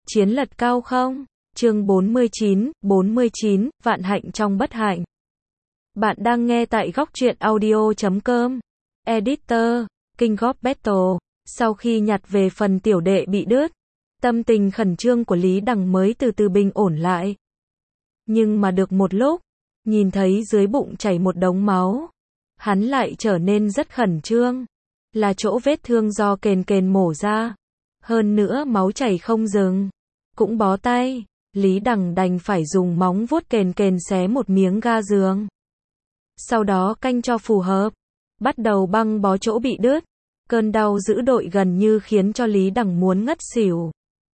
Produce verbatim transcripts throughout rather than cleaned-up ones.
Chiến lật cao không? Chương bốn mươi chín, bốn mươi chín, vạn hạnh trong bất hạnh. Bạn đang nghe tại góc truyện audio chấm com. Editor, King of Battle. Sau khi nhặt về phần tiểu đệ bị đứt, tâm tình khẩn trương của Lý Đằng mới từ từ bình ổn lại. Nhưng mà được một lúc, nhìn thấy dưới bụng chảy một đống máu, hắn lại trở nên rất khẩn trương. Là chỗ vết thương do kền kền mổ ra. Hơn nữa máu chảy không dừng. Cũng bó tay, Lý Đằng đành phải dùng móng vuốt kền kền xé một miếng ga giường. Sau đó canh cho phù hợp, bắt đầu băng bó chỗ bị đứt. Cơn đau dữ dội gần như khiến cho Lý Đằng muốn ngất xỉu.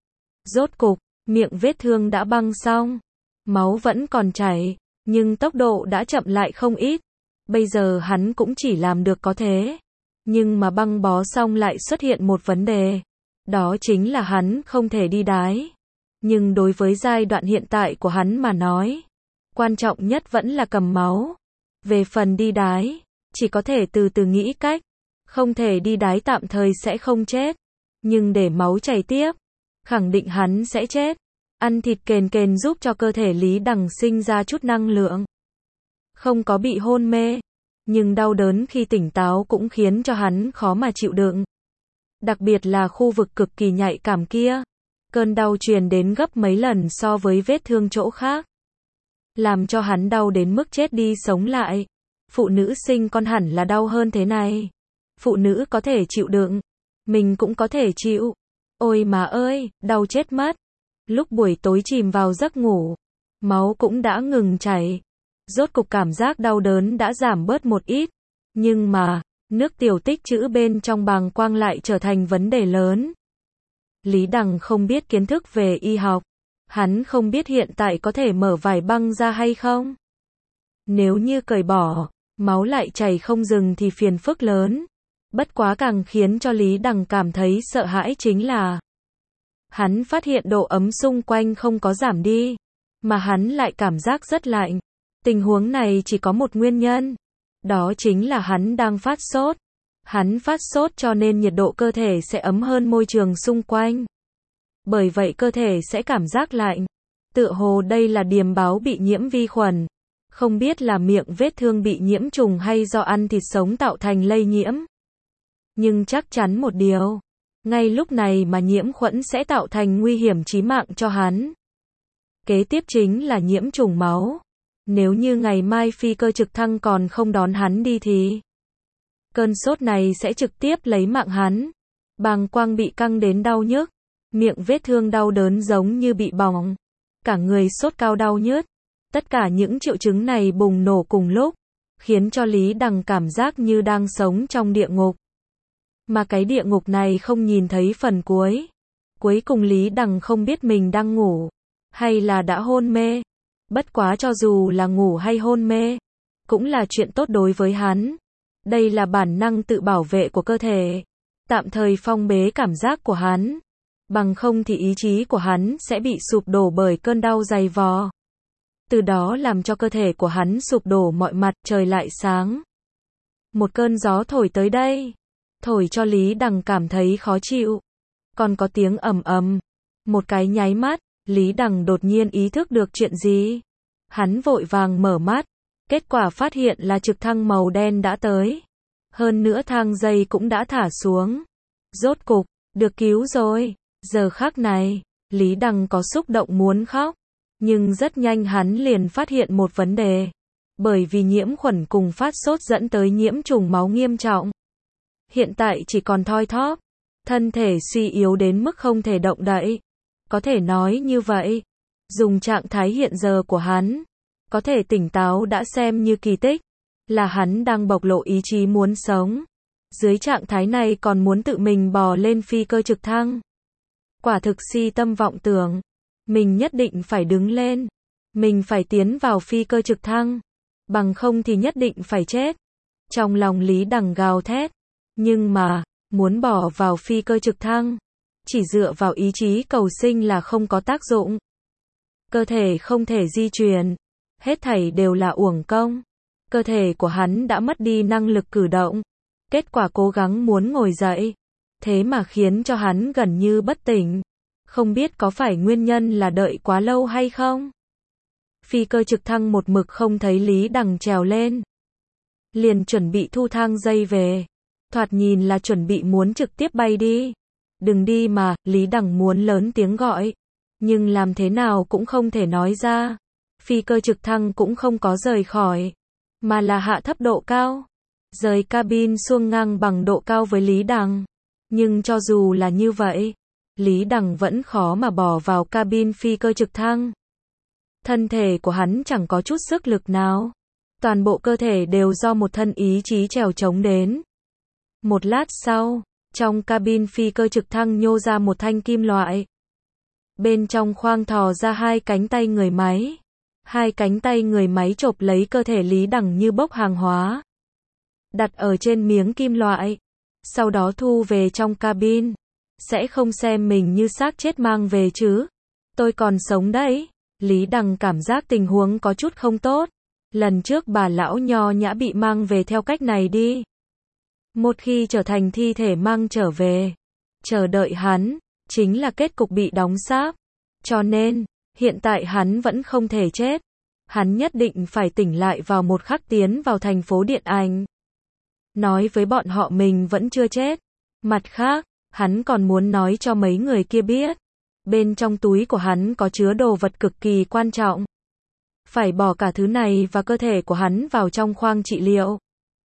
Rốt cục, miệng vết thương đã băng xong. Máu vẫn còn chảy, nhưng tốc độ đã chậm lại không ít. Bây giờ hắn cũng chỉ làm được có thế. Nhưng mà băng bó xong lại xuất hiện một vấn đề. Đó chính là hắn không thể đi đái. Nhưng đối với giai đoạn hiện tại của hắn mà nói, quan trọng nhất vẫn là cầm máu. Về phần đi đái, chỉ có thể từ từ nghĩ cách. Không thể đi đái tạm thời sẽ không chết. Nhưng để máu chảy tiếp, khẳng định hắn sẽ chết. Ăn thịt kền kền giúp cho cơ thể Lý Đằng sinh ra chút năng lượng. Không có bị hôn mê, nhưng đau đớn khi tỉnh táo cũng khiến cho hắn khó mà chịu đựng. Đặc biệt là khu vực cực kỳ nhạy cảm kia. Cơn đau truyền đến gấp mấy lần so với vết thương chỗ khác. Làm cho hắn đau đến mức chết đi sống lại. Phụ nữ sinh con hẳn là đau hơn thế này. Phụ nữ có thể chịu đựng. Mình cũng có thể chịu. Ôi mà ơi, đau chết mất. Lúc buổi tối chìm vào giấc ngủ, máu cũng đã ngừng chảy. Rốt cục cảm giác đau đớn đã giảm bớt một ít. Nhưng mà, nước tiểu tích trữ bên trong bàng quang lại trở thành vấn đề lớn. Lý Đằng không biết kiến thức về y học. Hắn không biết hiện tại có thể mở vải băng ra hay không. Nếu như cởi bỏ, máu lại chảy không dừng thì phiền phức lớn. Bất quá càng khiến cho Lý Đằng cảm thấy sợ hãi chính là hắn phát hiện độ ấm xung quanh không có giảm đi, mà hắn lại cảm giác rất lạnh. Tình huống này chỉ có một nguyên nhân. Đó chính là hắn đang phát sốt. Hắn phát sốt cho nên nhiệt độ cơ thể sẽ ấm hơn môi trường xung quanh. Bởi vậy cơ thể sẽ cảm giác lạnh. Tựa hồ đây là điềm báo bị nhiễm vi khuẩn. Không biết là miệng vết thương bị nhiễm trùng hay do ăn thịt sống tạo thành lây nhiễm. Nhưng chắc chắn một điều. Ngay lúc này mà nhiễm khuẩn sẽ tạo thành nguy hiểm chí mạng cho hắn. Kế tiếp chính là nhiễm trùng máu. Nếu như ngày mai phi cơ trực thăng còn không đón hắn đi thì cơn sốt này sẽ trực tiếp lấy mạng hắn. Bàng quang bị căng đến đau nhức. Miệng vết thương đau đớn giống như bị bỏng. Cả người sốt cao đau nhức. Tất cả những triệu chứng này bùng nổ cùng lúc, khiến cho Lý Đằng cảm giác như đang sống trong địa ngục. Mà cái địa ngục này không nhìn thấy phần cuối. Cuối cùng Lý Đằng không biết mình đang ngủ, hay là đã hôn mê. Bất quá cho dù là ngủ hay hôn mê, cũng là chuyện tốt đối với hắn. Đây là bản năng tự bảo vệ của cơ thể. Tạm thời phong bế cảm giác của hắn. Bằng không thì ý chí của hắn sẽ bị sụp đổ bởi cơn đau dày vò. Từ đó làm cho cơ thể của hắn sụp đổ mọi mặt, trời lại sáng. Một cơn gió thổi tới đây. Thổi cho Lý Đằng cảm thấy khó chịu. Còn có tiếng ầm ầm. Một cái nháy mắt, Lý Đằng đột nhiên ý thức được chuyện gì. Hắn vội vàng mở mắt. Kết quả phát hiện là trực thăng màu đen đã tới. Hơn nữa thang dây cũng đã thả xuống. Rốt cục, được cứu rồi. Giờ khắc này, Lý Đằng có xúc động muốn khóc. Nhưng rất nhanh hắn liền phát hiện một vấn đề. Bởi vì nhiễm khuẩn cùng phát sốt dẫn tới nhiễm trùng máu nghiêm trọng. Hiện tại chỉ còn thoi thóp. Thân thể suy yếu đến mức không thể động đậy. Có thể nói như vậy. Dùng trạng thái hiện giờ của hắn, có thể tỉnh táo đã xem như kỳ tích. Là hắn đang bộc lộ ý chí muốn sống. Dưới trạng thái này còn muốn tự mình bò lên phi cơ trực thăng. Quả thực si tâm vọng tưởng. Mình nhất định phải đứng lên. Mình phải tiến vào phi cơ trực thăng. Bằng không thì nhất định phải chết. Trong lòng Lý Đằng gào thét. Nhưng mà, muốn bỏ vào phi cơ trực thăng, chỉ dựa vào ý chí cầu sinh là không có tác dụng. Cơ thể không thể di chuyển. Hết thảy đều là uổng công. Cơ thể của hắn đã mất đi năng lực cử động. Kết quả cố gắng muốn ngồi dậy. Thế mà khiến cho hắn gần như bất tỉnh. Không biết có phải nguyên nhân là đợi quá lâu hay không? Phi cơ trực thăng một mực không thấy Lý Đằng trèo lên. Liền chuẩn bị thu thang dây về. Thoạt nhìn là chuẩn bị muốn trực tiếp bay đi. Đừng đi mà, Lý Đằng muốn lớn tiếng gọi. Nhưng làm thế nào cũng không thể nói ra. Phi cơ trực thăng cũng không có rời khỏi. Mà là hạ thấp độ cao. Rời cabin xuông ngang bằng độ cao với Lý Đằng. Nhưng cho dù là như vậy, Lý Đằng vẫn khó mà bỏ vào cabin phi cơ trực thăng. Thân thể của hắn chẳng có chút sức lực nào. Toàn bộ cơ thể đều do một thân ý chí trèo chống đến. Một lát sau, trong cabin phi cơ trực thăng nhô ra một thanh kim loại. Bên trong khoang thò ra hai cánh tay người máy. Hai cánh tay người máy chộp lấy cơ thể Lý Đằng như bốc hàng hóa. Đặt ở trên miếng kim loại. Sau đó thu về trong cabin. Sẽ không xem mình như xác chết mang về chứ. Tôi còn sống đấy. Lý Đằng cảm giác tình huống có chút không tốt. Lần trước bà lão nho nhã bị mang về theo cách này đi. Một khi trở thành thi thể mang trở về, chờ đợi hắn, chính là kết cục bị đóng xác. Cho nên, hiện tại hắn vẫn không thể chết. Hắn nhất định phải tỉnh lại vào một khắc tiến vào thành phố điện ảnh. Nói với bọn họ mình vẫn chưa chết. Mặt khác, hắn còn muốn nói cho mấy người kia biết. Bên trong túi của hắn có chứa đồ vật cực kỳ quan trọng. Phải bỏ cả thứ này và cơ thể của hắn vào trong khoang trị liệu.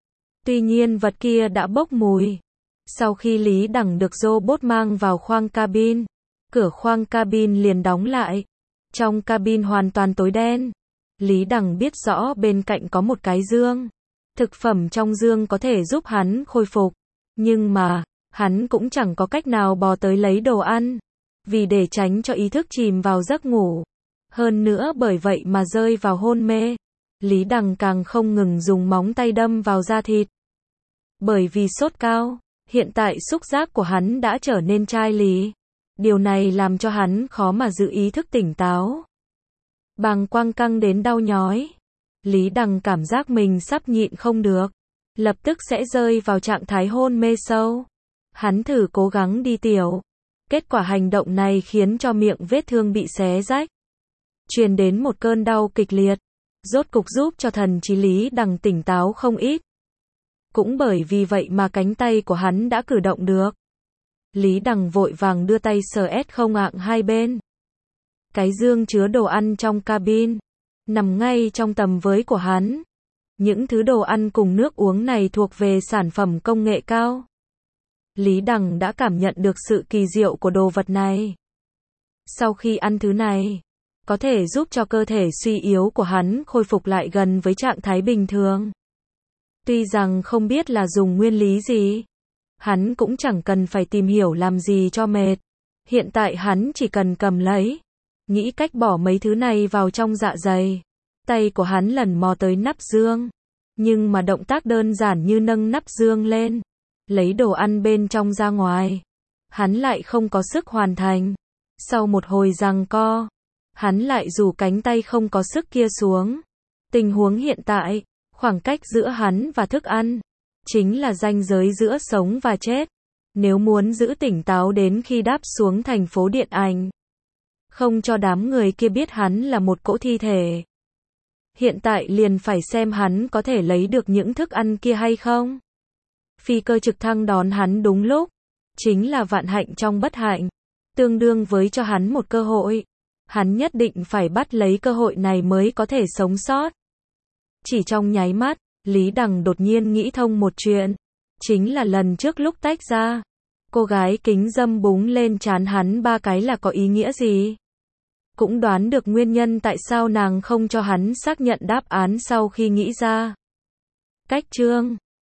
Tuy nhiên vật kia đã bốc mùi. Sau khi Lý Đằng được robot mang vào khoang cabin, cửa khoang cabin liền đóng lại. Trong cabin hoàn toàn tối đen. Lý Đằng biết rõ bên cạnh có một cái dương. Thực phẩm trong dương có thể giúp hắn khôi phục. Nhưng mà, hắn cũng chẳng có cách nào bò tới lấy đồ ăn. Vì để tránh cho ý thức chìm vào giấc ngủ. Hơn nữa bởi vậy mà rơi vào hôn mê. Lý Đằng càng không ngừng dùng móng tay đâm vào da thịt. Bởi vì sốt cao, hiện tại xúc giác của hắn đã trở nên chai lì. Điều này làm cho hắn khó mà giữ ý thức tỉnh táo. Bàng quang căng đến đau nhói. Lý Đằng cảm giác mình sắp nhịn không được. Lập tức sẽ rơi vào trạng thái hôn mê sâu. Hắn thử cố gắng đi tiểu. Kết quả hành động này khiến cho miệng vết thương bị xé rách. Truyền đến một cơn đau kịch liệt. Rốt cục giúp cho thần trí Lý Đằng tỉnh táo không ít. Cũng bởi vì vậy mà cánh tay của hắn đã cử động được. Lý Đằng vội vàng đưa tay sờ ét không ạng hai bên. Cái dương chứa đồ ăn trong cabin. Nằm ngay trong tầm với của hắn. Những thứ đồ ăn cùng nước uống này thuộc về sản phẩm công nghệ cao. Lý Đằng đã cảm nhận được sự kỳ diệu của đồ vật này. Sau khi ăn thứ này, có thể giúp cho cơ thể suy yếu của hắn khôi phục lại gần với trạng thái bình thường. Tuy rằng không biết là dùng nguyên lý gì, hắn cũng chẳng cần phải tìm hiểu làm gì cho mệt. Hiện tại hắn chỉ cần cầm lấy, nghĩ cách bỏ mấy thứ này vào trong dạ dày. Tay của hắn lần mò tới nắp dương, nhưng mà động tác đơn giản như nâng nắp dương lên, lấy đồ ăn bên trong ra ngoài, hắn lại không có sức hoàn thành. Sau một hồi giằng co, hắn lại rủ cánh tay không có sức kia xuống. Tình huống hiện tại, khoảng cách giữa hắn và thức ăn, chính là ranh giới giữa sống và chết. Nếu muốn giữ tỉnh táo đến khi đáp xuống thành phố điện ảnh, không cho đám người kia biết hắn là một cỗ thi thể. Hiện tại liền phải xem hắn có thể lấy được những thức ăn kia hay không. Phi cơ trực thăng đón hắn đúng lúc, chính là vạn hạnh trong bất hạnh, tương đương với cho hắn một cơ hội. Hắn nhất định phải bắt lấy cơ hội này mới có thể sống sót. Chỉ trong nháy mắt, Lý Đằng đột nhiên nghĩ thông một chuyện. Chính là lần trước lúc tách ra, cô gái kính dâm búng lên trán hắn ba cái là có ý nghĩa gì. Cũng đoán được nguyên nhân tại sao nàng không cho hắn xác nhận đáp án sau khi nghĩ ra. Cách chương